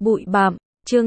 Bụi bặm, chương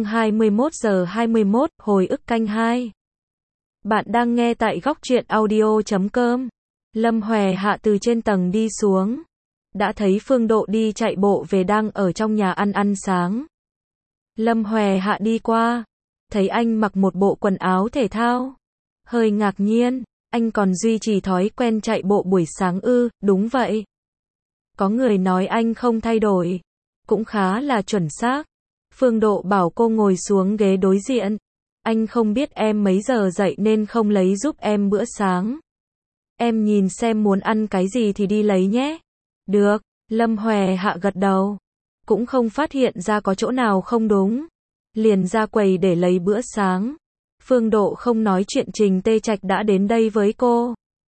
21:21, hồi ức canh 2. Bạn đang nghe tại góc truyện audio.com. Lâm Hòe Hạ từ trên tầng đi xuống. Đã thấy Phương Độ đi chạy bộ về đang ở trong nhà ăn sáng. Lâm Hòe Hạ đi qua. Thấy anh mặc một bộ quần áo thể thao. Hơi ngạc nhiên, anh còn duy trì thói quen chạy bộ buổi sáng ư? Đúng vậy. Có người nói anh không thay đổi. Cũng khá là chuẩn xác. Phương Độ bảo cô ngồi xuống ghế đối diện. Anh không biết em mấy giờ dậy nên không lấy giúp em bữa sáng. Em nhìn xem muốn ăn cái gì thì đi lấy nhé. Được, Lâm Hòe Hạ gật đầu. Cũng không phát hiện ra có chỗ nào không đúng. Liền ra quầy để lấy bữa sáng. Phương Độ không nói chuyện Trình Tê Trạch đã đến đây với cô.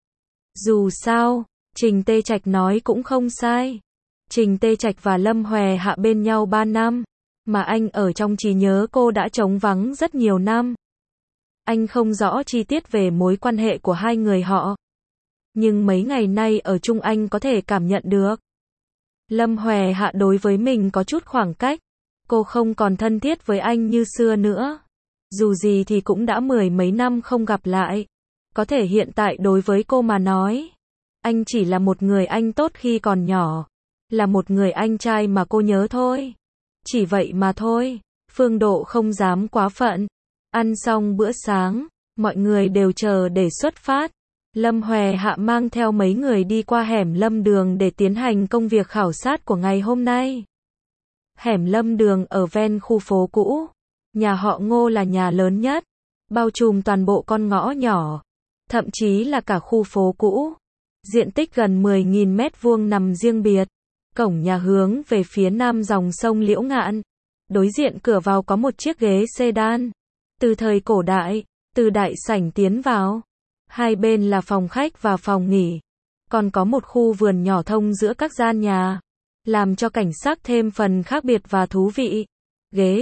Dù sao, Trình Tê Trạch nói cũng không sai. Trình Tê Trạch và Lâm Hòe Hạ bên nhau 3 năm. Mà anh ở trong trí nhớ cô đã trống vắng rất nhiều năm. Anh không rõ chi tiết về mối quan hệ của hai người họ. Nhưng mấy ngày nay ở chung anh có thể cảm nhận được. Lâm Hòe Hạ đối với mình có chút khoảng cách. Cô không còn thân thiết với anh như xưa nữa. Dù gì thì cũng đã 10 mấy năm không gặp lại. Có thể hiện tại đối với cô mà nói. Anh chỉ là một người anh tốt khi còn nhỏ. Là một người anh trai mà cô nhớ thôi. Chỉ vậy mà thôi. Phương Độ không dám quá phận. Ăn xong bữa sáng, mọi người đều chờ để xuất phát. Lâm Hòe Hạ mang theo mấy người đi qua hẻm Lâm Đường để tiến hành công việc khảo sát của ngày hôm nay. Hẻm Lâm Đường ở ven khu phố cũ. Nhà họ Ngô là nhà lớn nhất, bao trùm toàn bộ con ngõ nhỏ, thậm chí là cả khu phố cũ. Diện tích gần 10.000 mét vuông nằm riêng biệt. Cổng nhà hướng về phía nam dòng sông Liễu Ngạn. Đối diện cửa vào có một chiếc ghế sedan. Từ thời cổ đại, từ đại sảnh tiến vào. Hai bên là phòng khách và phòng nghỉ. Còn có một khu vườn nhỏ thông giữa các gian nhà. Làm cho cảnh sắc thêm phần khác biệt và thú vị. Ghế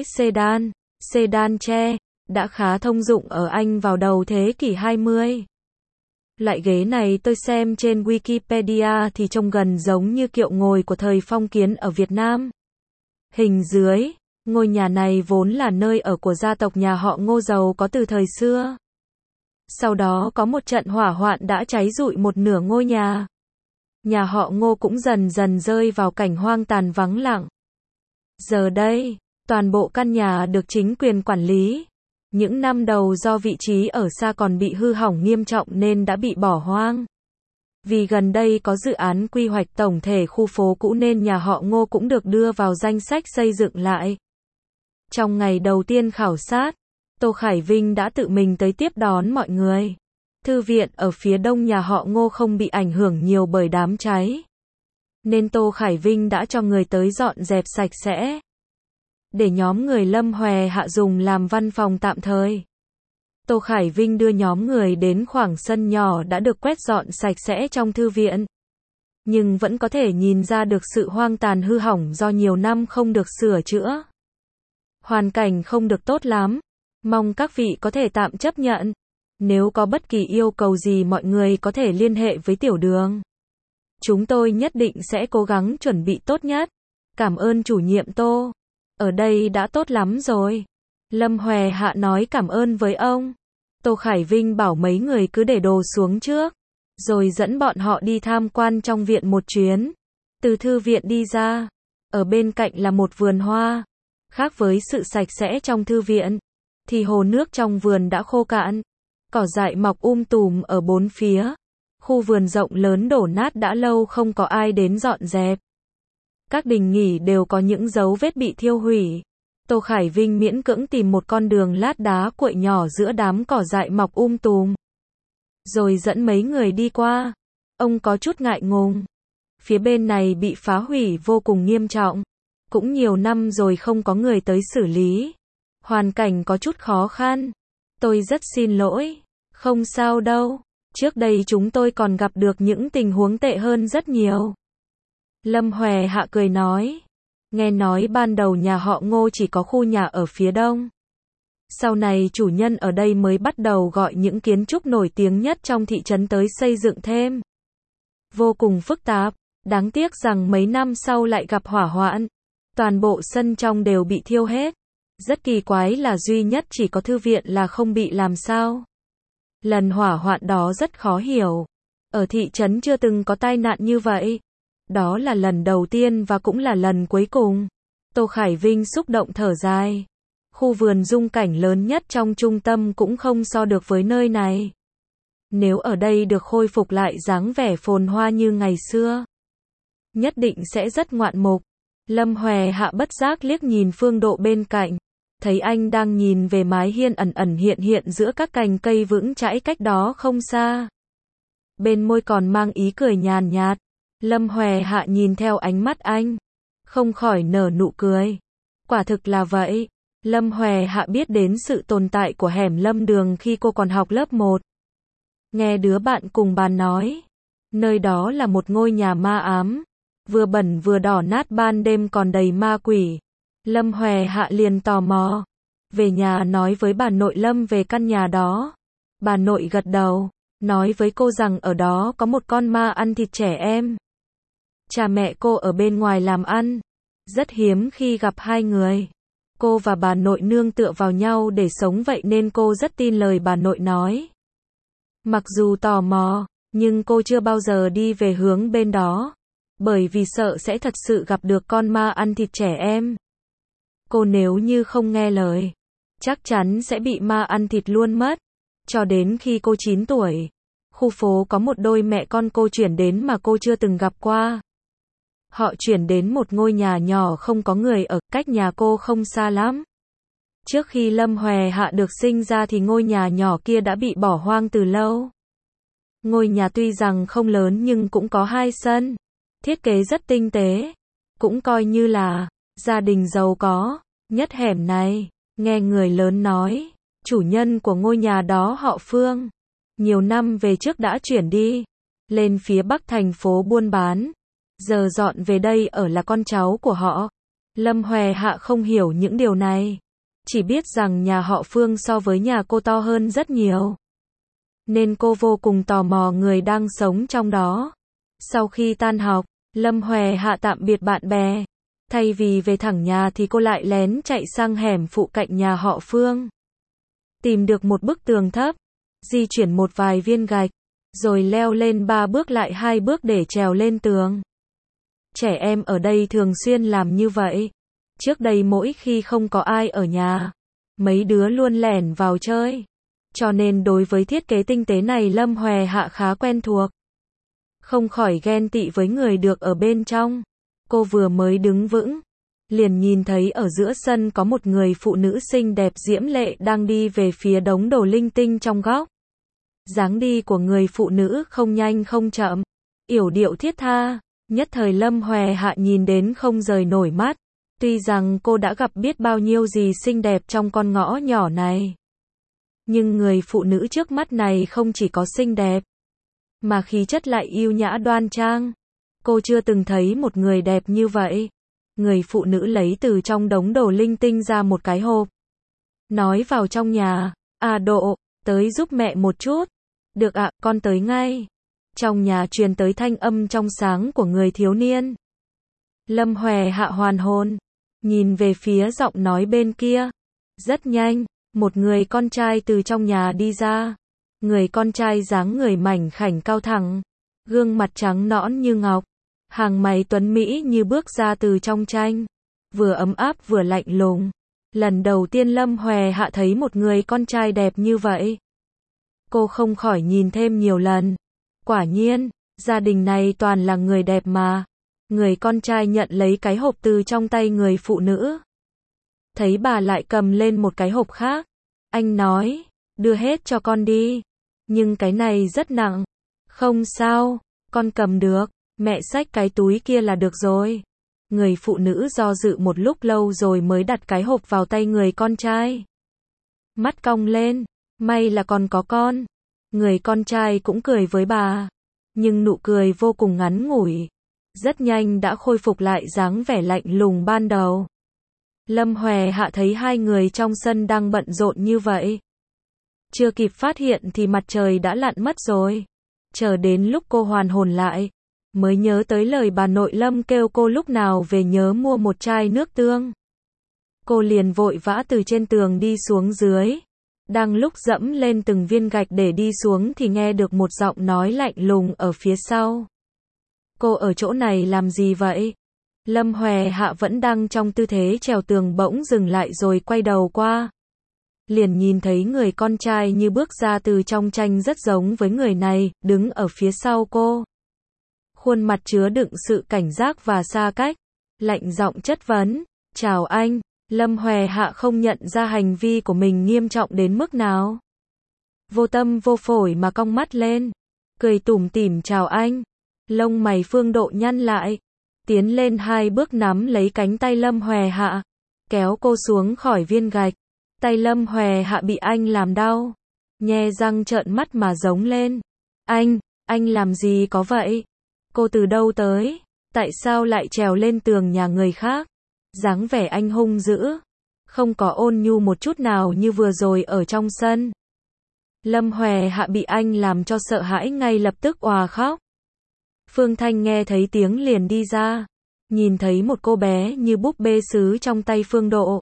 sedan tre, đã khá thông dụng ở Anh vào đầu thế kỷ 20. Loại ghế này tôi xem trên Wikipedia thì trông gần giống như kiệu ngồi của thời phong kiến ở Việt Nam. Hình dưới, ngôi nhà này vốn là nơi ở của gia tộc nhà họ Ngô giàu có từ thời xưa. Sau đó có một trận hỏa hoạn đã cháy rụi một nửa ngôi nhà. Nhà họ Ngô cũng dần dần rơi vào cảnh hoang tàn vắng lặng. Giờ đây, toàn bộ căn nhà được chính quyền quản lý. Những năm đầu do vị trí ở xa còn bị hư hỏng nghiêm trọng nên đã bị bỏ hoang. Vì gần đây có dự án quy hoạch tổng thể khu phố cũ nên nhà họ Ngô cũng được đưa vào danh sách xây dựng lại. Trong ngày đầu tiên khảo sát, Tô Khải Vinh đã tự mình tới tiếp đón mọi người. Thư viện ở phía đông nhà họ Ngô không bị ảnh hưởng nhiều bởi đám cháy. Nên Tô Khải Vinh đã cho người tới dọn dẹp sạch sẽ. Để nhóm người Lâm Hòe Hạ dùng làm văn phòng tạm thời. Tô Khải Vinh đưa nhóm người đến khoảng sân nhỏ đã được quét dọn sạch sẽ trong thư viện. Nhưng vẫn có thể nhìn ra được sự hoang tàn hư hỏng do nhiều năm không được sửa chữa. Hoàn cảnh không được tốt lắm. Mong các vị có thể tạm chấp nhận. Nếu có bất kỳ yêu cầu gì mọi người có thể liên hệ với Tiểu Đường. Chúng tôi nhất định sẽ cố gắng chuẩn bị tốt nhất. Cảm ơn chủ nhiệm Tô. Ở đây đã tốt lắm rồi. Lâm Hòe Hạ nói cảm ơn với ông. Tô Khải Vinh bảo mấy người cứ để đồ xuống trước. Rồi dẫn bọn họ đi tham quan trong viện một chuyến. Từ thư viện đi ra. Ở bên cạnh là một vườn hoa. Khác với sự sạch sẽ trong thư viện. Thì hồ nước trong vườn đã khô cạn. Cỏ dại mọc tùm ở bốn phía. Khu vườn rộng lớn đổ nát đã lâu không có ai đến dọn dẹp. Các đình nghỉ đều có những dấu vết bị thiêu hủy. Tô Khải Vinh miễn cưỡng tìm một con đường lát đá cuội nhỏ giữa đám cỏ dại mọc tùm. Rồi dẫn mấy người đi qua. Ông có chút ngại ngùng. Phía bên này bị phá hủy vô cùng nghiêm trọng. Cũng nhiều năm rồi không có người tới xử lý. Hoàn cảnh có chút khó khăn. Tôi rất xin lỗi. Không sao đâu. Trước đây chúng tôi còn gặp được những tình huống tệ hơn rất nhiều. Lâm Hòe Hạ cười nói. Nghe nói ban đầu nhà họ Ngô chỉ có khu nhà ở phía đông. Sau này chủ nhân ở đây mới bắt đầu gọi những kiến trúc nổi tiếng nhất trong thị trấn tới xây dựng thêm. Vô cùng phức tạp. Đáng tiếc rằng mấy năm sau lại gặp hỏa hoạn. Toàn bộ sân trong đều bị thiêu hết. Rất kỳ quái là duy nhất chỉ có thư viện là không bị làm sao. Lần hỏa hoạn đó rất khó hiểu. Ở thị trấn chưa từng có tai nạn như vậy. Đó là lần đầu tiên và cũng là lần cuối cùng. Tô Khải Vinh xúc động thở dài. Khu vườn dung cảnh lớn nhất trong trung tâm cũng không so được với nơi này. Nếu ở đây được khôi phục lại dáng vẻ phồn hoa như ngày xưa, nhất định sẽ rất ngoạn mục. Lâm Hòe Hạ bất giác liếc nhìn Phương Độ bên cạnh, thấy anh đang nhìn về mái hiên ẩn ẩn hiện hiện giữa các cành cây vững chãi cách đó không xa. Bên môi còn mang ý cười nhàn nhạt. Lâm Hòe Hạ nhìn theo ánh mắt anh, không khỏi nở nụ cười. Quả thực là vậy. Lâm Hòe Hạ biết đến sự tồn tại của hẻm Lâm Đường khi cô còn học lớp 1. Nghe đứa bạn cùng bàn nói, nơi đó là một ngôi nhà ma ám, vừa bẩn vừa đỏ nát, ban đêm còn đầy ma quỷ. Lâm Hòe Hạ liền tò mò, về nhà nói với bà nội Lâm về căn nhà đó. Bà nội gật đầu, nói với cô rằng ở đó có một con ma ăn thịt trẻ em. Cha mẹ cô ở bên ngoài làm ăn, rất hiếm khi gặp hai người. Cô và bà nội nương tựa vào nhau để sống, vậy nên cô rất tin lời bà nội nói. Mặc dù tò mò, nhưng cô chưa bao giờ đi về hướng bên đó, bởi vì sợ sẽ thật sự gặp được con ma ăn thịt trẻ em. Cô nếu như không nghe lời, chắc chắn sẽ bị ma ăn thịt luôn mất. Cho đến khi cô 9 tuổi, khu phố có một đôi mẹ con cô chuyển đến mà cô chưa từng gặp qua. Họ chuyển đến một ngôi nhà nhỏ không có người ở, cách nhà cô không xa lắm. Trước khi Lâm Hòe Hạ được sinh ra thì ngôi nhà nhỏ kia đã bị bỏ hoang từ lâu. Ngôi nhà tuy rằng không lớn nhưng cũng có 2 sân. Thiết kế rất tinh tế. Cũng coi như là gia đình giàu có nhất hẻm này. Nghe người lớn nói, chủ nhân của ngôi nhà đó họ Phương. Nhiều năm về trước đã chuyển đi lên phía bắc thành phố buôn bán. Giờ dọn về đây ở là con cháu của họ. Lâm Hòe Hạ không hiểu những điều này. Chỉ biết rằng nhà họ Phương so với nhà cô to hơn rất nhiều. Nên cô vô cùng tò mò người đang sống trong đó. Sau khi tan học, Lâm Hòe Hạ tạm biệt bạn bè. Thay vì về thẳng nhà thì cô lại lén chạy sang hẻm phụ cạnh nhà họ Phương. Tìm được một bức tường thấp, di chuyển một vài viên gạch, rồi leo lên 3 bước lại 2 bước để trèo lên tường. Trẻ em ở đây thường xuyên làm như vậy. Trước đây mỗi khi không có ai ở nhà, mấy đứa luôn lẻn vào chơi. Cho nên đối với thiết kế tinh tế này Lâm Hòe Hạ khá quen thuộc. Không khỏi ghen tị với người được ở bên trong. Cô vừa mới đứng vững, liền nhìn thấy ở giữa sân có một người phụ nữ xinh đẹp diễm lệ đang đi về phía đống đồ linh tinh trong góc. Dáng đi của người phụ nữ không nhanh không chậm, yểu điệu thiết tha. Nhất thời Lâm Hòe Hạ nhìn đến không rời nổi mắt. Tuy rằng cô đã gặp biết bao nhiêu gì xinh đẹp trong con ngõ nhỏ này, nhưng người phụ nữ trước mắt này không chỉ có xinh đẹp, mà khí chất lại yêu nhã đoan trang. Cô chưa từng thấy một người đẹp như vậy. Người phụ nữ lấy từ trong đống đồ linh tinh ra một cái hộp. Nói vào trong nhà. À Độ, tới giúp mẹ một chút. Được ạ, con tới ngay. Trong nhà truyền tới thanh âm trong sáng của người thiếu niên. Lâm Hòe Hạ hoàn hồn, nhìn về phía giọng nói bên kia. Rất nhanh, một người con trai từ trong nhà đi ra. Người con trai dáng người mảnh khảnh cao thẳng, gương mặt trắng nõn như ngọc, hàng mày tuấn mỹ như bước ra từ trong tranh, vừa ấm áp vừa lạnh lùng. Lần đầu tiên Lâm Hòe Hạ thấy một người con trai đẹp như vậy. Cô không khỏi nhìn thêm nhiều lần. Quả nhiên, gia đình này toàn là người đẹp mà. Người con trai nhận lấy cái hộp từ trong tay người phụ nữ. Thấy bà lại cầm lên một cái hộp khác. Anh nói, đưa hết cho con đi. Nhưng cái này rất nặng. Không sao, con cầm được. Mẹ xách cái túi kia là được rồi. Người phụ nữ do dự một lúc lâu rồi mới đặt cái hộp vào tay người con trai. Mắt cong lên, may là còn có con. Người con trai cũng cười với bà, nhưng nụ cười vô cùng ngắn ngủi. Rất nhanh đã khôi phục lại dáng vẻ lạnh lùng ban đầu. Lâm Hòe Hạ thấy hai người trong sân đang bận rộn như vậy. Chưa kịp phát hiện thì mặt trời đã lặn mất rồi. Chờ đến lúc cô hoàn hồn lại, mới nhớ tới lời bà nội Lâm kêu cô lúc nào về nhớ mua một chai nước tương. Cô liền vội vã từ trên tường đi xuống dưới. Đang lúc dẫm lên từng viên gạch để đi xuống thì nghe được một giọng nói lạnh lùng ở phía sau. Cô ở chỗ này làm gì vậy? Lâm Hòe Hạ vẫn đang trong tư thế trèo tường bỗng dừng lại rồi quay đầu qua. Liền nhìn thấy người con trai như bước ra từ trong tranh rất giống với người này, đứng ở phía sau cô. Khuôn mặt chứa đựng sự cảnh giác và xa cách. Lạnh giọng chất vấn, chào anh. Lâm Hòe Hạ không nhận ra hành vi của mình nghiêm trọng đến mức nào. Vô tâm vô phổi mà cong mắt lên. Cười tủm tỉm chào anh. Lông mày Phương Độ nhăn lại. Tiến lên 2 bước nắm lấy cánh tay Lâm Hòe Hạ. Kéo cô xuống khỏi viên gạch. Tay Lâm Hòe Hạ bị anh làm đau. Nhe răng trợn mắt mà giống lên. Anh làm gì có vậy? Cô từ đâu tới? Tại sao lại trèo lên tường nhà người khác? Dáng vẻ anh hung dữ. Không có ôn nhu một chút nào như vừa rồi ở trong sân. Lâm Hòe Hạ bị anh làm cho sợ hãi ngay lập tức òa khóc. Phương Thanh nghe thấy tiếng liền đi ra. Nhìn thấy một cô bé như búp bê sứ trong tay Phương Độ.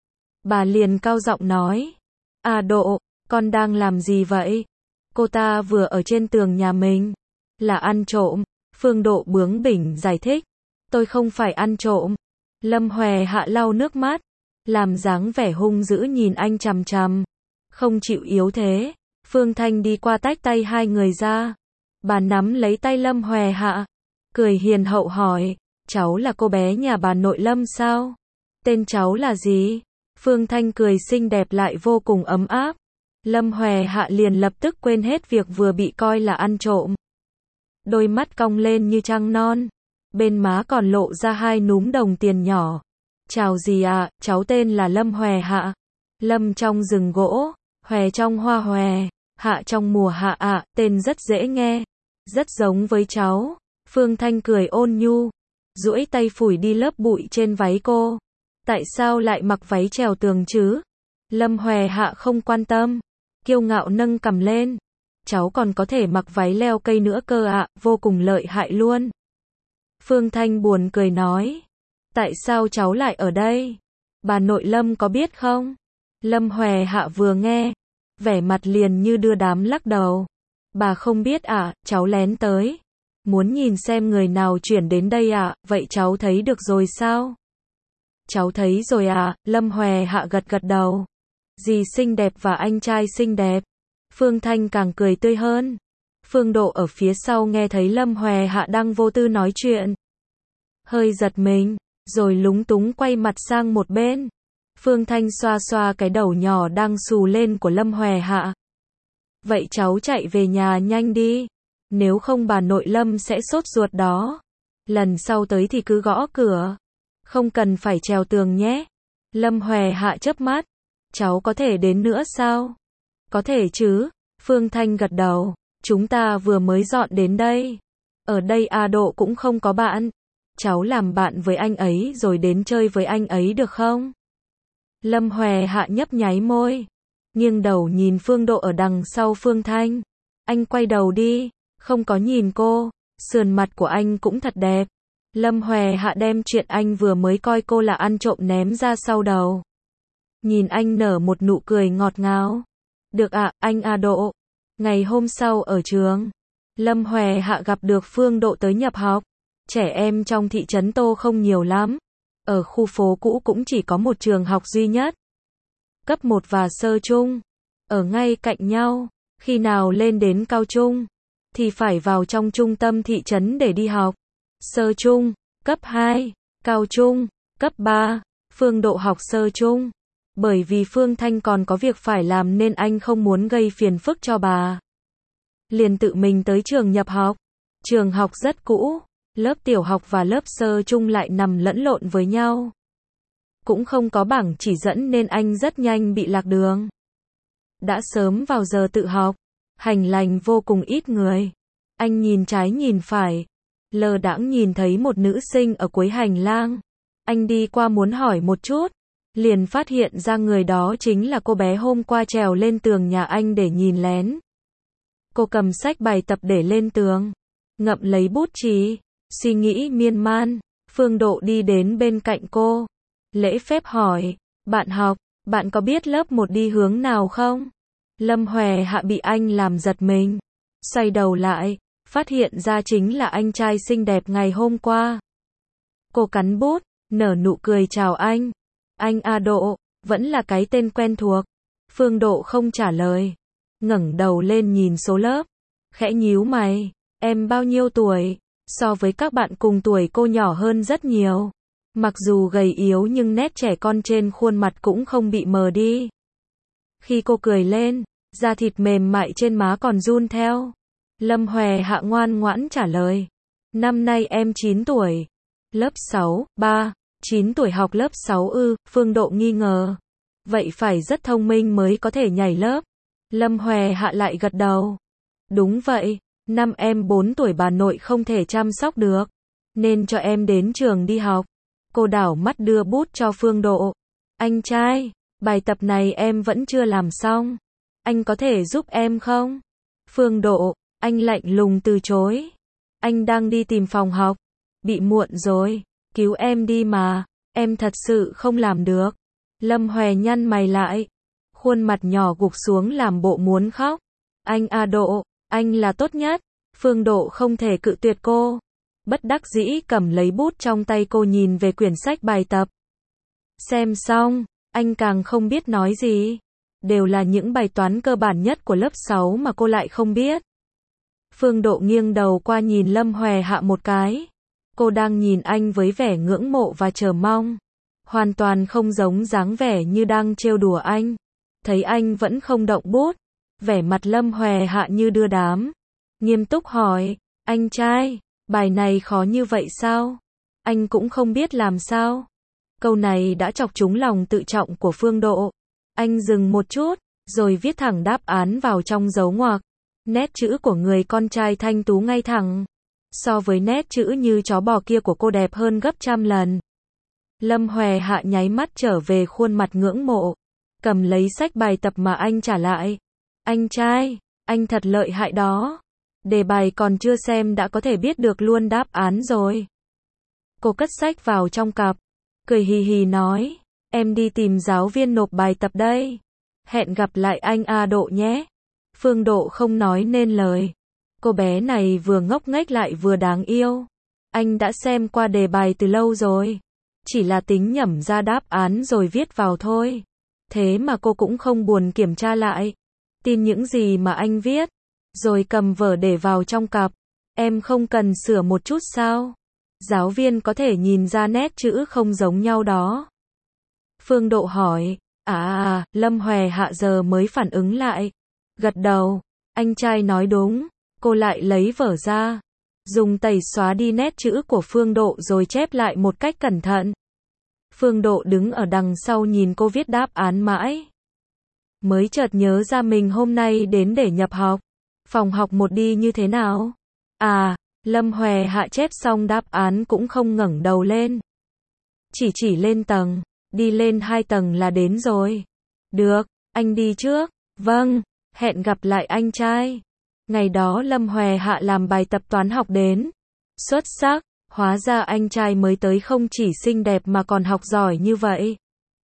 Bà liền cao giọng nói. À Độ, con đang làm gì vậy? Cô ta vừa ở trên tường nhà mình. Là ăn trộm. Phương Độ bướng bỉnh giải thích. Tôi không phải ăn trộm. Lâm Hòe Hạ lau nước mắt. Làm dáng vẻ hung dữ nhìn anh chằm chằm. Không chịu yếu thế. Phương Thanh đi qua tách tay hai người ra. Bà nắm lấy tay Lâm Hòe Hạ. Cười hiền hậu hỏi. Cháu là cô bé nhà bà nội Lâm sao? Tên cháu là gì? Phương Thanh cười xinh đẹp lại vô cùng ấm áp. Lâm Hòe Hạ liền lập tức quên hết việc vừa bị coi là ăn trộm. Đôi mắt cong lên như trăng non. Bên má còn lộ ra 2 núm đồng tiền nhỏ. Chào dì ạ, cháu tên là Lâm Hòe Hạ. Lâm trong rừng gỗ, hòe trong hoa hòe, hạ trong mùa hạ ạ, tên rất dễ nghe. Rất giống với cháu. Phương Thanh cười ôn nhu. Duỗi tay phủi đi lớp bụi trên váy cô. Tại sao lại mặc váy trèo tường chứ? Lâm Hòe Hạ không quan tâm. Kiêu ngạo nâng cằm lên. Cháu còn có thể mặc váy leo cây nữa cơ ạ, vô cùng lợi hại luôn. Phương Thanh buồn cười nói. Tại sao cháu lại ở đây? Bà nội Lâm có biết không? Lâm Hòe Hạ vừa nghe. Vẻ mặt liền như đưa đám lắc đầu. Bà không biết ạ, cháu lén tới. Muốn nhìn xem người nào chuyển đến đây ạ, vậy cháu thấy được rồi sao? Cháu thấy rồi ạ, Lâm Hòe Hạ gật gật đầu. Dì xinh đẹp và anh trai xinh đẹp. Phương Thanh càng cười tươi hơn. Phương Độ ở phía sau nghe thấy Lâm Hòe Hạ đang vô tư nói chuyện. Hơi giật mình, rồi lúng túng quay mặt sang một bên. Phương Thanh xoa xoa cái đầu nhỏ đang xù lên của Lâm Hòe Hạ. Vậy cháu chạy về nhà nhanh đi. Nếu không bà nội Lâm sẽ sốt ruột đó. Lần sau tới thì cứ gõ cửa. Không cần phải trèo tường nhé. Lâm Hòe Hạ chớp mắt. Cháu có thể đến nữa sao? Có thể chứ. Phương Thanh gật đầu. Chúng ta vừa mới dọn đến đây. Ở đây A Độ cũng không có bạn. Cháu làm bạn với anh ấy rồi đến chơi với anh ấy được không? Lâm Hòe Hạ nhấp nháy môi. Nghiêng đầu nhìn Phương Độ ở đằng sau Phương Thanh. Anh quay đầu đi. Không có nhìn cô. Sườn mặt của anh cũng thật đẹp. Lâm Hòe Hạ đem chuyện anh vừa mới coi cô là ăn trộm ném ra sau đầu. Nhìn anh nở một nụ cười ngọt ngào. Được ạ, anh A Độ. Ngày hôm sau ở trường, Lâm Hòe Hạ gặp được Phương Độ tới nhập học. Trẻ em trong thị trấn Tô không nhiều lắm. Ở khu phố cũ cũng chỉ có một trường học duy nhất. Cấp 1 và sơ trung. Ở ngay cạnh nhau. Khi nào lên đến cao trung, thì phải vào trong trung tâm thị trấn để đi học. Sơ trung, cấp 2, cao trung, cấp 3, Phương Độ học sơ trung. Bởi vì Phương Thanh còn có việc phải làm nên anh không muốn gây phiền phức cho bà. Liền tự mình tới trường nhập học. Trường học rất cũ, lớp tiểu học và lớp sơ trung lại nằm lẫn lộn với nhau. Cũng không có bảng chỉ dẫn nên anh rất nhanh bị lạc đường. Đã sớm vào giờ tự học, hành lành vô cùng ít người. Anh nhìn trái nhìn phải, lơ đãng nhìn thấy một nữ sinh ở cuối hành lang. Anh đi qua muốn hỏi một chút, liền phát hiện ra người đó chính là cô bé hôm qua trèo lên tường nhà anh để nhìn lén. Cô cầm sách bài tập để lên tường. ngậm lấy bút chì, suy nghĩ miên man. Phương Độ đi đến bên cạnh cô, lễ phép hỏi, bạn học, bạn có biết lớp 1 đi hướng nào không? Lâm Hòe Hạ bị anh làm giật mình, xoay đầu lại, phát hiện ra chính là anh trai xinh đẹp ngày hôm qua. Cô cắn bút, nở nụ cười chào anh. Anh A Độ, vẫn là cái tên quen thuộc. Phương Độ không trả lời, ngẩng đầu lên nhìn số lớp, khẽ nhíu mày, em bao nhiêu tuổi? So với các bạn cùng tuổi cô nhỏ hơn rất nhiều. Mặc dù gầy yếu nhưng nét trẻ con trên khuôn mặt cũng không bị mờ đi. Khi cô cười lên, da thịt mềm mại trên má còn run theo. Lâm Hòe Hạ ngoan ngoãn trả lời. Năm nay em 9 tuổi. Lớp 6, 9 tuổi học lớp 6 ư? Phương Độ nghi ngờ. Vậy phải rất thông minh mới có thể nhảy lớp. Lâm Hòe Hạ lại gật đầu. Đúng vậy, năm em 4 tuổi bà nội không thể chăm sóc được, nên cho em đến trường đi học. Cô đảo mắt đưa bút cho Phương Độ. Anh trai, bài tập này em vẫn chưa làm xong. Anh có thể giúp em không? Phương Độ, anh lạnh lùng từ chối. Anh đang đi tìm phòng học. Bị muộn rồi, cứu em đi mà, em thật sự không làm được. Lâm Hòe nhăn mày lại, khuôn mặt nhỏ gục xuống làm bộ muốn khóc. Anh A Độ, anh là tốt nhất. Phương Độ không thể cự tuyệt cô. Bất đắc dĩ cầm lấy bút trong tay cô nhìn về quyển sách bài tập. Xem xong, anh càng không biết nói gì. Đều là những bài toán cơ bản nhất của lớp 6 mà cô lại không biết. Phương Độ nghiêng đầu qua nhìn Lâm Hòe Hạ một cái. Cô đang nhìn anh với vẻ ngưỡng mộ và chờ mong. Hoàn toàn không giống dáng vẻ như đang trêu đùa anh. Thấy anh vẫn không động bút, vẻ mặt Lâm Hòe Hạ như đưa đám. Nghiêm túc hỏi, anh trai, bài này khó như vậy sao? Anh cũng không biết làm sao. Câu này đã chọc trúng lòng tự trọng của Phương Độ. Anh dừng một chút, rồi viết thẳng đáp án vào trong dấu ngoặc. Nét chữ của người con trai thanh tú ngay thẳng. So với nét chữ như chó bò kia của cô đẹp hơn gấp trăm lần. Lâm Hòe Hạ nháy mắt trở về khuôn mặt ngưỡng mộ. Cầm lấy sách bài tập mà anh trả lại. Anh trai, anh thật lợi hại đó. Đề bài còn chưa xem đã có thể biết được luôn đáp án rồi. Cô cất sách vào trong cặp, cười hì hì nói, em đi tìm giáo viên nộp bài tập đây. Hẹn gặp lại anh A Độ nhé. Phương Độ không nói nên lời. Cô bé này vừa ngốc nghếch lại vừa đáng yêu. Anh đã xem qua đề bài từ lâu rồi. Chỉ là tính nhẩm ra đáp án rồi viết vào thôi. Thế mà cô cũng không buồn kiểm tra lại. Tin những gì mà anh viết. Rồi cầm vở để vào trong cặp. Em không cần sửa một chút sao? Giáo viên có thể nhìn ra nét chữ không giống nhau đó. Phương Độ hỏi. Lâm Hòe Hạ giờ mới phản ứng lại. Gật đầu. Anh trai nói đúng. Cô lại lấy vở ra. Dùng tẩy xóa đi nét chữ của Phương Độ rồi chép lại một cách cẩn thận. Phương Độ đứng ở đằng sau nhìn cô viết đáp án mãi. Mới chợt nhớ ra mình hôm nay đến để nhập học. Phòng học 1 đi như thế nào? Lâm Hòe Hạ chép xong đáp án cũng không ngẩng đầu lên. Chỉ lên tầng. Đi lên 2 tầng là đến rồi. Được, anh đi trước. Vâng, hẹn gặp lại anh trai. Ngày đó Lâm Hòe Hạ làm bài tập toán học đến. Xuất sắc, hóa ra anh trai mới tới không chỉ xinh đẹp mà còn học giỏi như vậy.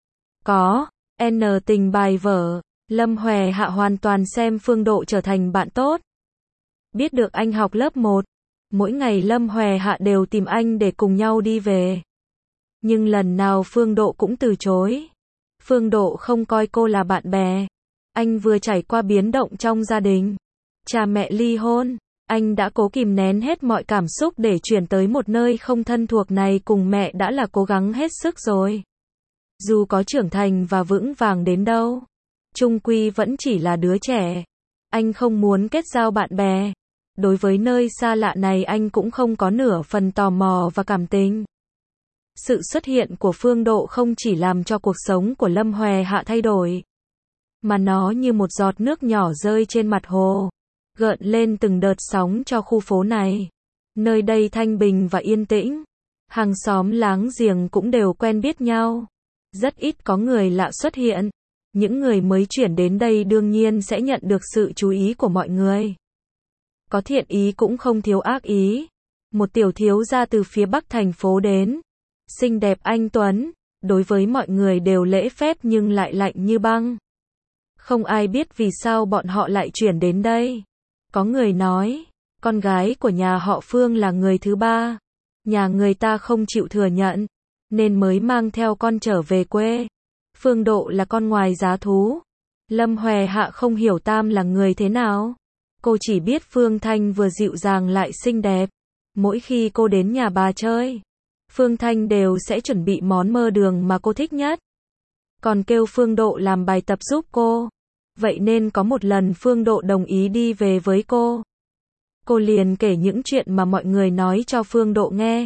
Có, N tình bài vở, Lâm Hòe Hạ hoàn toàn xem Phương Độ trở thành bạn tốt. Biết được anh học lớp 1, mỗi ngày Lâm Hòe Hạ đều tìm anh để cùng nhau đi về. Nhưng lần nào Phương Độ cũng từ chối. Phương Độ không coi cô là bạn bè. Anh vừa trải qua biến động trong gia đình. Cha mẹ ly hôn. Anh đã cố kìm nén hết mọi cảm xúc để chuyển tới một nơi không thân thuộc này cùng mẹ đã là cố gắng hết sức rồi. Dù có trưởng thành và vững vàng đến đâu, chung quy vẫn chỉ là đứa trẻ. Anh không muốn kết giao bạn bè. Đối với nơi xa lạ này anh cũng không có nửa phần tò mò và cảm tình. Sự xuất hiện của Phương Độ không chỉ làm cho cuộc sống của Lâm Hòe Hạ thay đổi, mà nó như một giọt nước nhỏ rơi trên mặt hồ, gợn lên từng đợt sóng cho khu phố này. Nơi đây thanh bình và yên tĩnh. Hàng xóm láng giềng cũng đều quen biết nhau. Rất ít có người lạ xuất hiện. Những người mới chuyển đến đây đương nhiên sẽ nhận được sự chú ý của mọi người. có thiện ý cũng không thiếu ác ý. Một tiểu thiếu gia từ phía bắc thành phố đến, xinh đẹp anh tuấn, đối với mọi người đều lễ phép nhưng lại lạnh như băng. Không ai biết vì sao bọn họ lại chuyển đến đây. Có người nói, con gái của nhà họ Phương là người thứ ba. Nhà người ta không chịu thừa nhận, nên mới mang theo con trở về quê. Phương Độ là con ngoài giá thú. Lâm Hòe Hạ không hiểu Tam là người thế nào. Cô chỉ biết Phương Thanh vừa dịu dàng lại xinh đẹp. Mỗi khi cô đến nhà bà chơi, Phương Thanh đều sẽ chuẩn bị món mơ đường mà cô thích nhất. Còn kêu Phương Độ làm bài tập giúp cô. Vậy nên có một lần Phương Độ đồng ý đi về với cô. Cô liền kể những chuyện mà mọi người nói cho Phương Độ nghe.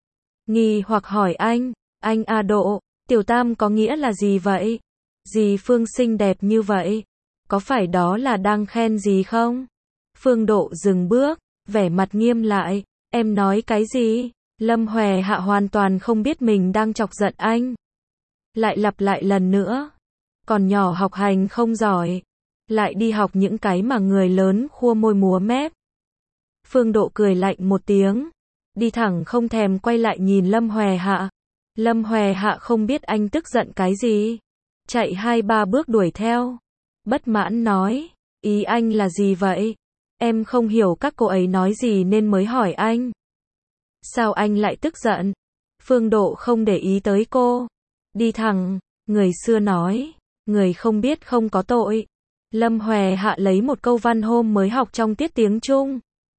Nghi hoặc hỏi anh A Độ, Tiểu Tam có nghĩa là gì vậy? Dì Phương xinh đẹp như vậy, có phải đó là đang khen gì không? Phương Độ dừng bước, vẻ mặt nghiêm lại, em nói cái gì? Lâm Hòe Hạ hoàn toàn không biết mình đang chọc giận anh. Lại lặp lại lần nữa, còn nhỏ học hành không giỏi, lại đi học những cái mà người lớn khua môi múa mép. Phương Độ cười lạnh một tiếng, đi thẳng không thèm quay lại nhìn Lâm Hòe Hạ. Lâm Hòe Hạ không biết anh tức giận cái gì, chạy 2-3 bước đuổi theo, bất mãn nói, ý anh là gì vậy? Em không hiểu các cô ấy nói gì nên mới hỏi anh. Sao anh lại tức giận? Phương Độ không để ý tới cô, đi thẳng, người xưa nói, người không biết không có tội. Lâm Hòe Hạ lấy một câu văn hôm mới học trong tiết tiếng Trung,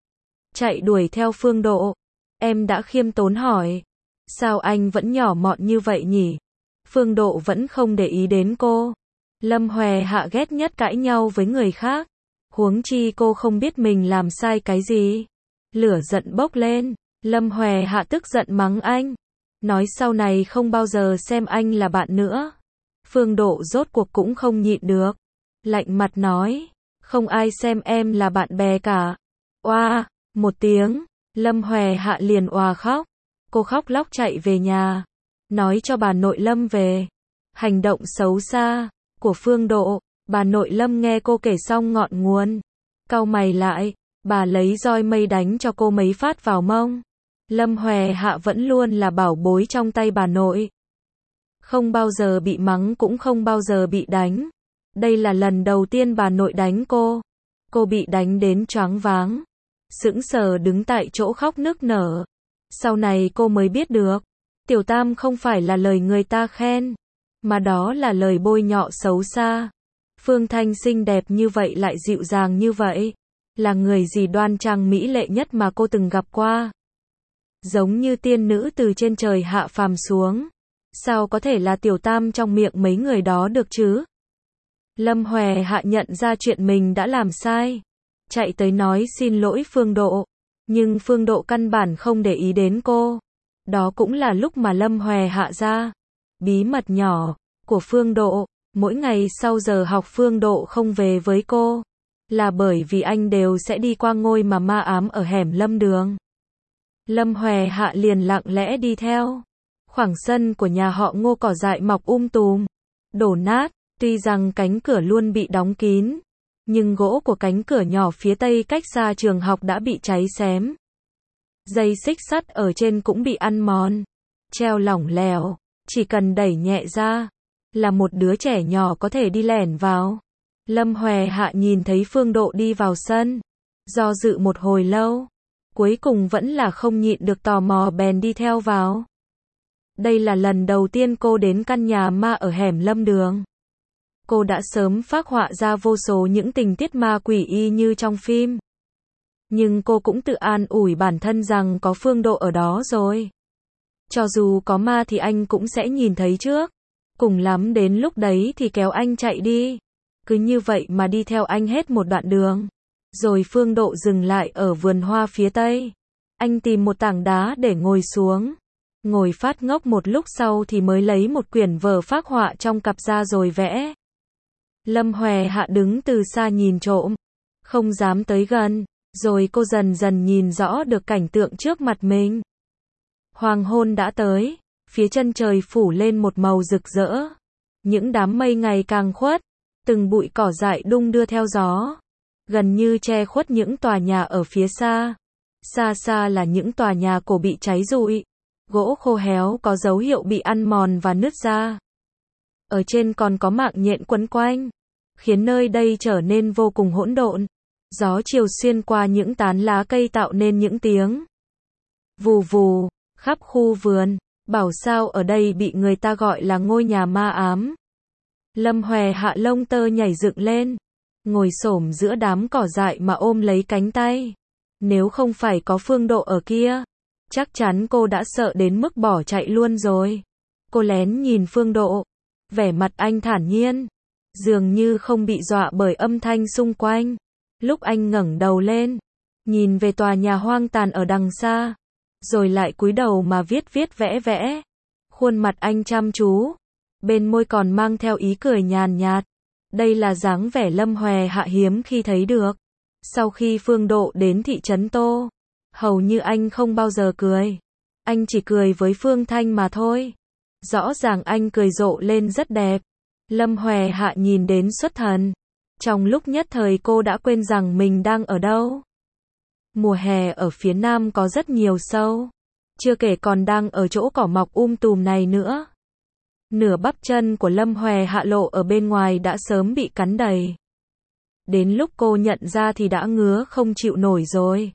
chạy đuổi theo Phương Độ. Em đã khiêm tốn hỏi, sao anh vẫn nhỏ mọn như vậy nhỉ? Phương Độ vẫn không để ý đến cô. Lâm Hòe Hạ ghét nhất cãi nhau với người khác, huống chi cô không biết mình làm sai cái gì. Lửa giận bốc lên, Lâm Hòe Hạ tức giận mắng anh, nói sau này không bao giờ xem anh là bạn nữa. Phương Độ rốt cuộc cũng không nhịn được, lạnh mặt nói, không ai xem em là bạn bè cả. Oa, một tiếng, Lâm Hòe Hạ liền òa khóc. Cô khóc lóc chạy về nhà, nói cho bà nội Lâm về hành động xấu xa của Phương Độ. Bà nội Lâm nghe cô kể xong ngọn nguồn, cau mày lại, bà lấy roi mây đánh cho cô mấy phát vào mông. Lâm Hòe Hạ vẫn luôn là bảo bối trong tay bà nội, không bao giờ bị mắng cũng không bao giờ bị đánh. Đây là lần đầu tiên bà nội đánh cô bị đánh đến choáng váng, sững sờ đứng tại chỗ khóc nức nở. Sau này cô mới biết được, Tiểu Tam không phải là lời người ta khen, mà đó là lời bôi nhọ xấu xa. Phương Thanh xinh đẹp như vậy lại dịu dàng như vậy, là người gì đoan trang mỹ lệ nhất mà cô từng gặp qua. Giống như tiên nữ từ trên trời hạ phàm xuống, sao có thể là Tiểu Tam trong miệng mấy người đó được chứ? Lâm Hòe Hạ nhận ra chuyện mình đã làm sai, chạy tới nói xin lỗi Phương Độ, nhưng Phương Độ căn bản không để ý đến cô. Đó cũng là lúc mà Lâm Hòe Hạ ra bí mật nhỏ của Phương Độ. Mỗi ngày sau giờ học Phương Độ không về với cô, là bởi vì anh đều sẽ đi qua ngôi mà ma ám ở hẻm Lâm Đường. Lâm Hòe Hạ liền lặng lẽ đi theo. Khoảng sân của nhà họ Ngô cỏ dại mọc tùm, đổ nát, tuy rằng cánh cửa luôn bị đóng kín, nhưng gỗ của cánh cửa nhỏ phía tây cách xa trường học đã bị cháy xém. Dây xích sắt ở trên cũng bị ăn mòn, treo lỏng lẻo, chỉ cần đẩy nhẹ ra, là một đứa trẻ nhỏ có thể đi lẻn vào. Lâm Hòe Hạ nhìn thấy Phương Độ đi vào sân, do dự một hồi lâu, cuối cùng vẫn là không nhịn được tò mò bèn đi theo vào. Đây là lần đầu tiên cô đến căn nhà ma ở hẻm Lâm Đường. Cô đã sớm phác họa ra vô số những tình tiết ma quỷ y như trong phim. Nhưng cô cũng tự an ủi bản thân rằng có Phương Độ ở đó rồi. Cho dù có ma thì anh cũng sẽ nhìn thấy trước. Cùng lắm đến lúc đấy thì kéo anh chạy đi. Cứ như vậy mà đi theo anh hết một đoạn đường. Rồi Phương Độ dừng lại ở vườn hoa phía tây. Anh tìm một tảng đá để ngồi xuống. Ngồi phát ngốc một lúc sau thì mới lấy một quyển vở phác họa trong cặp ra rồi vẽ. Lâm Hòe Hạ đứng từ xa nhìn trộm, không dám tới gần, rồi cô dần dần nhìn rõ được cảnh tượng trước mặt mình. Hoàng hôn đã tới, phía chân trời phủ lên một màu rực rỡ. Những đám mây ngày càng khuất, từng bụi cỏ dại đung đưa theo gió. gần như che khuất những tòa nhà ở phía xa. Xa xa là những tòa nhà cổ bị cháy rụi, gỗ khô héo có dấu hiệu bị ăn mòn và nứt ra. Ở trên còn có mạng nhện quấn quanh, khiến nơi đây trở nên vô cùng hỗn độn. Gió chiều xuyên qua những tán lá cây tạo nên những tiếng vù vù khắp khu vườn. Bảo sao ở đây bị người ta gọi là ngôi nhà ma ám. Lâm Hòe Hạ lông tơ nhảy dựng lên, ngồi xổm giữa đám cỏ dại mà ôm lấy cánh tay. Nếu không phải có Phương Độ ở kia, chắc chắn cô đã sợ đến mức bỏ chạy luôn rồi. Cô lén nhìn Phương Độ, vẻ mặt anh thản nhiên, dường như không bị dọa bởi âm thanh xung quanh. Lúc anh ngẩng đầu lên, nhìn về tòa nhà hoang tàn ở đằng xa, rồi lại cúi đầu mà viết viết vẽ vẽ. Khuôn mặt anh chăm chú, bên môi còn mang theo ý cười nhàn nhạt. Đây là dáng vẻ Lâm Hòe Hạ hiếm khi thấy được. Sau khi Phương Độ đến thị trấn Tô, hầu như anh không bao giờ cười. Anh chỉ cười với Phương Thanh mà thôi. Rõ ràng anh cười rộ lên rất đẹp. Lâm Hòe Hạ nhìn đến xuất thần. Trong lúc nhất thời cô đã quên rằng mình đang ở đâu. Mùa hè ở phía nam có rất nhiều sâu. Chưa kể còn đang ở chỗ cỏ mọc tùm này nữa. Nửa bắp chân của Lâm Hòe Hạ lộ ở bên ngoài đã sớm bị cắn đầy. Đến lúc cô nhận ra thì đã ngứa không chịu nổi rồi.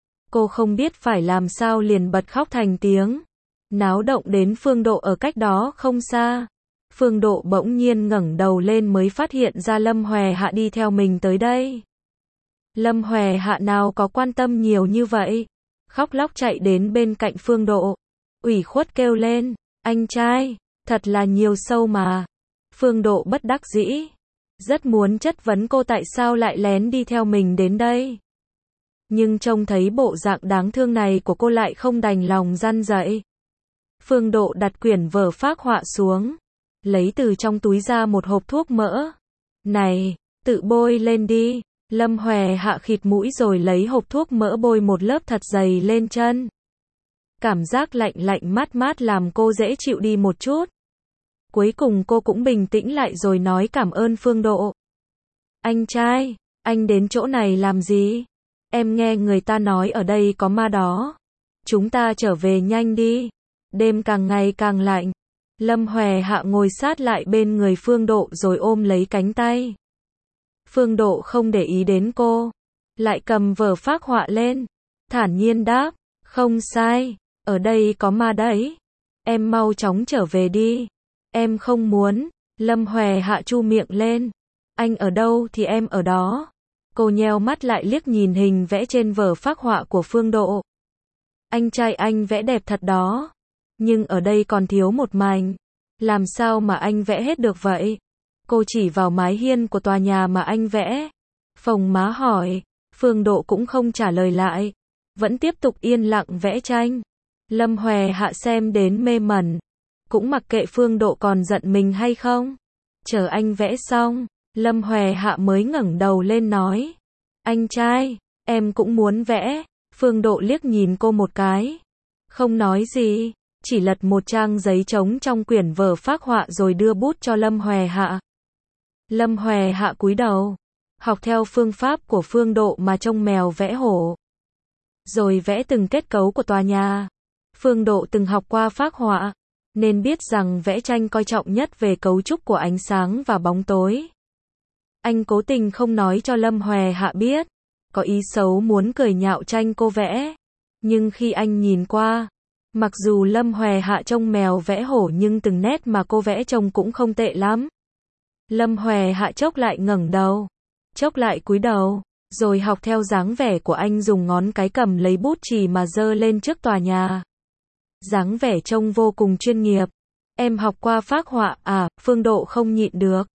Cô không biết phải làm sao liền bật khóc thành tiếng. Náo động đến Phương Độ ở cách đó không xa. Phương Độ bỗng nhiên ngẩng đầu lên mới phát hiện ra Lâm Hòe Hạ đi theo mình tới đây. Lâm Hòe Hạ nào có quan tâm nhiều như vậy. Khóc lóc chạy đến bên cạnh Phương Độ. Ủy khuất kêu lên, anh trai, thật là nhiều sâu mà. Phương Độ bất đắc dĩ. Rất muốn chất vấn cô tại sao lại lén đi theo mình đến đây. Nhưng trông thấy bộ dạng đáng thương này của cô lại không đành lòng răn dạy. Phương Độ đặt quyển vở phác họa xuống. Lấy từ trong túi ra một hộp thuốc mỡ. Này, tự bôi lên đi. Lâm Hòe Hạ khịt mũi rồi lấy hộp thuốc mỡ bôi một lớp thật dày lên chân. Cảm giác lạnh lạnh mát mát làm cô dễ chịu đi một chút. Cuối cùng cô cũng bình tĩnh lại rồi nói cảm ơn Phương Độ. Anh trai, anh đến chỗ này làm gì? Em nghe người ta nói ở đây có ma đó. Chúng ta trở về nhanh đi. Đêm càng ngày càng lạnh. Lâm Hòe Hạ ngồi sát lại bên người Phương Độ rồi ôm lấy cánh tay. Phương Độ không để ý đến cô, lại cầm vở phác họa lên, thản nhiên đáp, không sai, ở đây có ma đấy. Em mau chóng trở về đi. Em không muốn. Lâm Hòe Hạ chu miệng lên. Anh ở đâu thì em ở đó. Cô nheo mắt lại liếc nhìn hình vẽ trên vở phác họa của Phương Độ. Anh trai anh vẽ đẹp thật đó. Nhưng ở đây còn thiếu một mảnh. Làm sao mà anh vẽ hết được vậy? Cô chỉ vào mái hiên của tòa nhà mà anh vẽ. Phồng má hỏi. Phương Độ cũng không trả lời lại. Vẫn tiếp tục yên lặng vẽ tranh. Lâm Hòe Hạ xem đến mê mẩn. Cũng mặc kệ Phương Độ còn giận mình hay không. Chờ anh vẽ xong, Lâm Hòe Hạ mới ngẩng đầu lên nói. Anh trai, em cũng muốn vẽ. Phương Độ liếc nhìn cô một cái. Không nói gì, chỉ lật một trang giấy trống trong quyển vở phác họa rồi đưa bút cho Lâm Hòe Hạ. Lâm Hòe Hạ cúi đầu, học theo phương pháp của Phương Độ mà trông mèo vẽ hổ. Rồi vẽ từng kết cấu của tòa nhà. Phương Độ từng học qua phác họa, nên biết rằng vẽ tranh coi trọng nhất về cấu trúc của ánh sáng và bóng tối. Anh cố tình không nói cho Lâm Hòe Hạ biết, có ý xấu muốn cười nhạo tranh cô vẽ. Nhưng khi anh nhìn qua, mặc dù Lâm Hòe Hạ trông mèo vẽ hổ nhưng từng nét mà cô vẽ trông cũng không tệ lắm. Lâm Hòe Hạ chốc lại ngẩng đầu, chốc lại cúi đầu, rồi học theo dáng vẻ của anh dùng ngón cái cầm lấy bút chì mà giơ lên trước tòa nhà. Dáng vẻ trông vô cùng chuyên nghiệp. Em học qua phác họa à? Phương Độ không nhịn được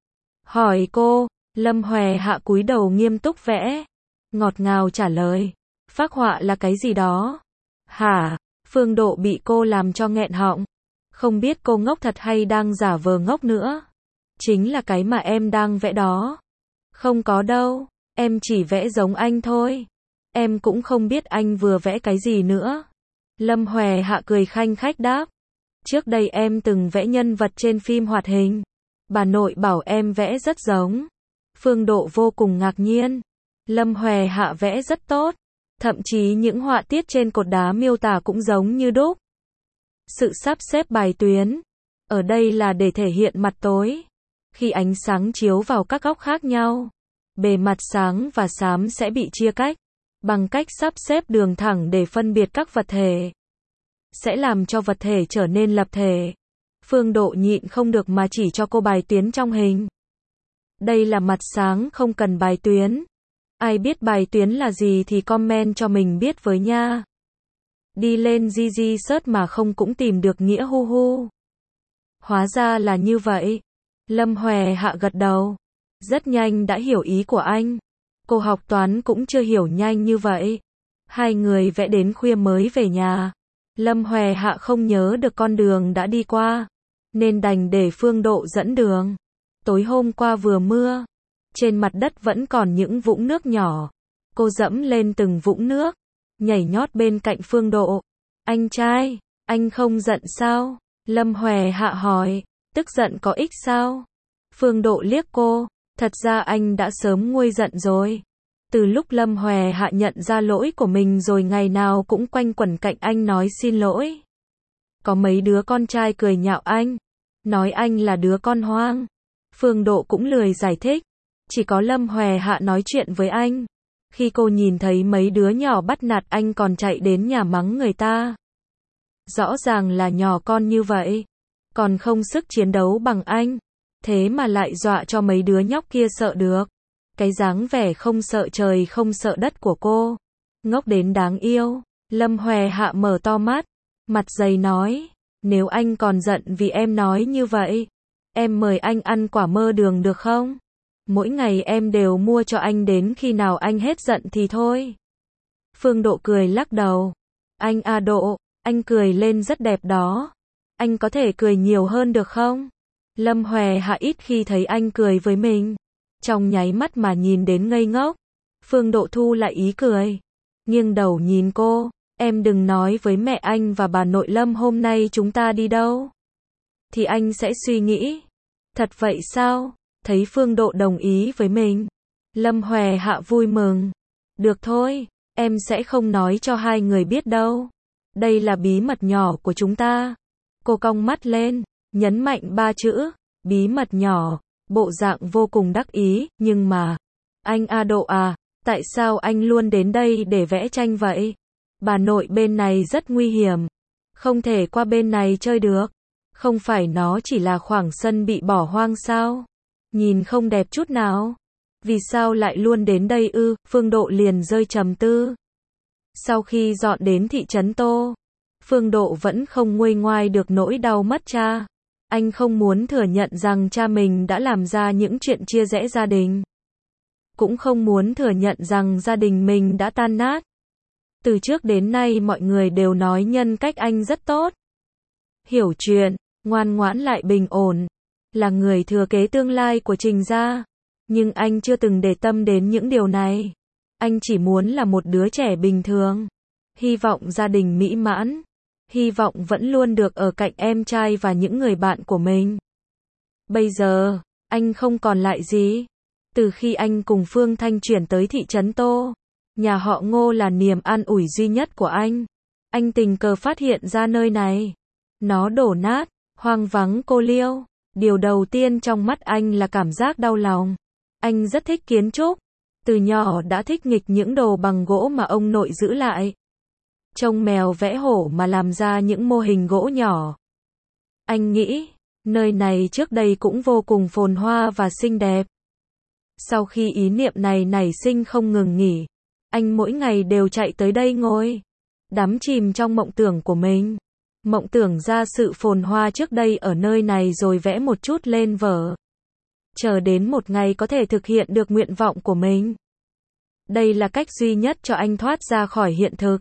hỏi cô. Lâm Hòe Hạ cúi đầu nghiêm túc vẽ, ngọt ngào trả lời. Phác họa là cái gì đó? Hả? Phương Độ bị cô làm cho nghẹn họng. Không biết cô ngốc thật hay đang giả vờ ngốc nữa. Chính là cái mà em đang vẽ đó. Không có đâu, em chỉ vẽ giống anh thôi. Em cũng không biết anh vừa vẽ cái gì nữa. Lâm Hòe Hạ cười khanh khách đáp. Trước đây em từng vẽ nhân vật trên phim hoạt hình. Bà nội bảo em vẽ rất giống. Phương Độ vô cùng ngạc nhiên. Lâm Hoè Hạ vẽ rất tốt. Thậm chí những họa tiết trên cột đá miêu tả cũng giống như đúc. Sự sắp xếp bài tuyến ở đây là để thể hiện mặt tối. Khi ánh sáng chiếu vào các góc khác nhau, bề mặt sáng và xám sẽ bị chia cách. Bằng cách sắp xếp đường thẳng để phân biệt các vật thể, sẽ làm cho vật thể trở nên lập thể. Phương Độ nhịn không được mà chỉ cho cô bài tuyến trong hình. Đây là mặt sáng không cần bài tuyến. Ai biết bài tuyến là gì thì comment cho mình biết với nha. Đi lên GG search mà không cũng tìm được nghĩa hu hu. Hóa ra là như vậy. Lâm Hoè Hạ gật đầu. Rất nhanh đã hiểu ý của anh. Cô học toán cũng chưa hiểu nhanh như vậy. Hai người vẽ đến khuya mới về nhà. Lâm Hoè Hạ không nhớ được con đường đã đi qua, nên đành để Phương Độ dẫn đường. Tối hôm qua vừa mưa, trên mặt đất vẫn còn những vũng nước nhỏ. Cô dẫm lên từng vũng nước, nhảy nhót bên cạnh Phương Độ. Anh trai, anh không giận sao? Lâm Hoè Hạ hỏi. Tức giận có ích sao? Phương Độ liếc cô. Thật ra anh đã sớm nguôi giận rồi. Từ lúc Lâm Hoè Hạ nhận ra lỗi của mình rồi ngày nào cũng quanh quẩn cạnh anh nói xin lỗi. Có mấy đứa con trai cười nhạo anh, nói anh là đứa con hoang. Phương Độ cũng lười giải thích. Chỉ có Lâm Hoè Hạ nói chuyện với anh. Khi cô nhìn thấy mấy đứa nhỏ bắt nạt anh còn chạy đến nhà mắng người ta. Rõ ràng là nhỏ con như vậy, còn không sức chiến đấu bằng anh. Thế mà lại dọa cho mấy đứa nhóc kia sợ được. Cái dáng vẻ không sợ trời không sợ đất của cô, ngốc đến đáng yêu. Lâm Hoè Hạ mở to mắt, mặt dày nói. Nếu anh còn giận vì em nói như vậy, em mời anh ăn quả mơ đường được không? Mỗi ngày em đều mua cho anh đến khi nào anh hết giận thì thôi. Phương Độ cười lắc đầu. Anh à Độ, anh cười lên rất đẹp đó. Anh có thể cười nhiều hơn được không? Lâm Hoè Hạ ít khi thấy anh cười với mình. Trong nháy mắt mà nhìn đến ngây ngốc. Phương Độ thu lại ý cười, nghiêng đầu nhìn cô. Em đừng nói với mẹ anh và bà nội Lâm hôm nay chúng ta đi đâu, thì anh sẽ suy nghĩ. Thật vậy sao? Thấy Phương Độ đồng ý với mình, Lâm Hoè Hạ vui mừng. Được thôi, em sẽ không nói cho hai người biết đâu. Đây là bí mật nhỏ của chúng ta. Cô cong mắt lên, nhấn mạnh 3 chữ, bí mật nhỏ, bộ dạng vô cùng đắc ý. Nhưng mà, anh A Độ à, tại sao anh luôn đến đây để vẽ tranh vậy? Bà nội bên này rất nguy hiểm, không thể qua bên này chơi được. Không phải nó chỉ là khoảng sân bị bỏ hoang sao? Nhìn không đẹp chút nào. Vì sao lại luôn đến đây ư? Phương Độ liền rơi trầm tư. Sau khi dọn đến thị trấn Tô, Phương Độ vẫn không nguôi ngoai được nỗi đau mất cha. Anh không muốn thừa nhận rằng cha mình đã làm ra những chuyện chia rẽ gia đình. Cũng không muốn thừa nhận rằng gia đình mình đã tan nát. Từ trước đến nay mọi người đều nói nhân cách anh rất tốt. Hiểu chuyện, ngoan ngoãn lại bình ổn. Là người thừa kế tương lai của Trình gia. Nhưng anh chưa từng để tâm đến những điều này. Anh chỉ muốn là một đứa trẻ bình thường. Hy vọng gia đình mỹ mãn. Hy vọng vẫn luôn được ở cạnh em trai và những người bạn của mình. Bây giờ, anh không còn lại gì. Từ khi anh cùng Phương Thanh chuyển tới thị trấn Tô, nhà họ Ngô là niềm an ủi duy nhất của anh. Anh tình cờ phát hiện ra nơi này. Nó đổ nát, hoang vắng cô liêu. Điều đầu tiên trong mắt anh là cảm giác đau lòng. Anh rất thích kiến trúc. Từ nhỏ đã thích nghịch những đồ bằng gỗ mà ông nội giữ lại. Trông mèo vẽ hổ mà làm ra những mô hình gỗ nhỏ. Anh nghĩ, nơi này trước đây cũng vô cùng phồn hoa và xinh đẹp. Sau khi ý niệm này nảy sinh không ngừng nghỉ, anh mỗi ngày đều chạy tới đây ngồi, đắm chìm trong mộng tưởng của mình. Mộng tưởng ra sự phồn hoa trước đây ở nơi này rồi vẽ một chút lên vở. Chờ đến một ngày có thể thực hiện được nguyện vọng của mình. Đây là cách duy nhất cho anh thoát ra khỏi hiện thực.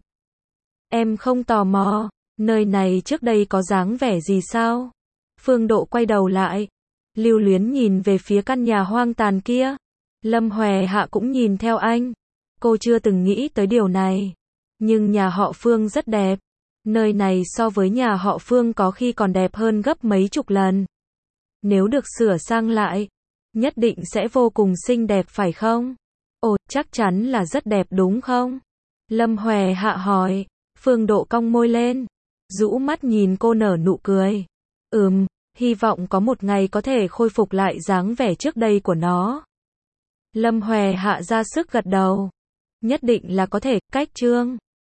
Em không tò mò, nơi này trước đây có dáng vẻ gì sao? Phương Độ quay đầu lại, lưu luyến nhìn về phía căn nhà hoang tàn kia. Lâm Hoè Hạ cũng nhìn theo anh. Cô chưa từng nghĩ tới điều này. Nhưng nhà họ Phương rất đẹp. Nơi này so với nhà họ Phương có khi còn đẹp hơn gấp mấy chục lần. Nếu được sửa sang lại, nhất định sẽ vô cùng xinh đẹp phải không? Ồ, chắc chắn là rất đẹp đúng không? Lâm Hòe Hạ hỏi. Phương Độ cong môi lên, rũ mắt nhìn cô nở nụ cười. Hy vọng có một ngày có thể khôi phục lại dáng vẻ trước đây của nó. Lâm Hòe Hạ ra sức gật đầu. Nhất định là có thể, cách chương.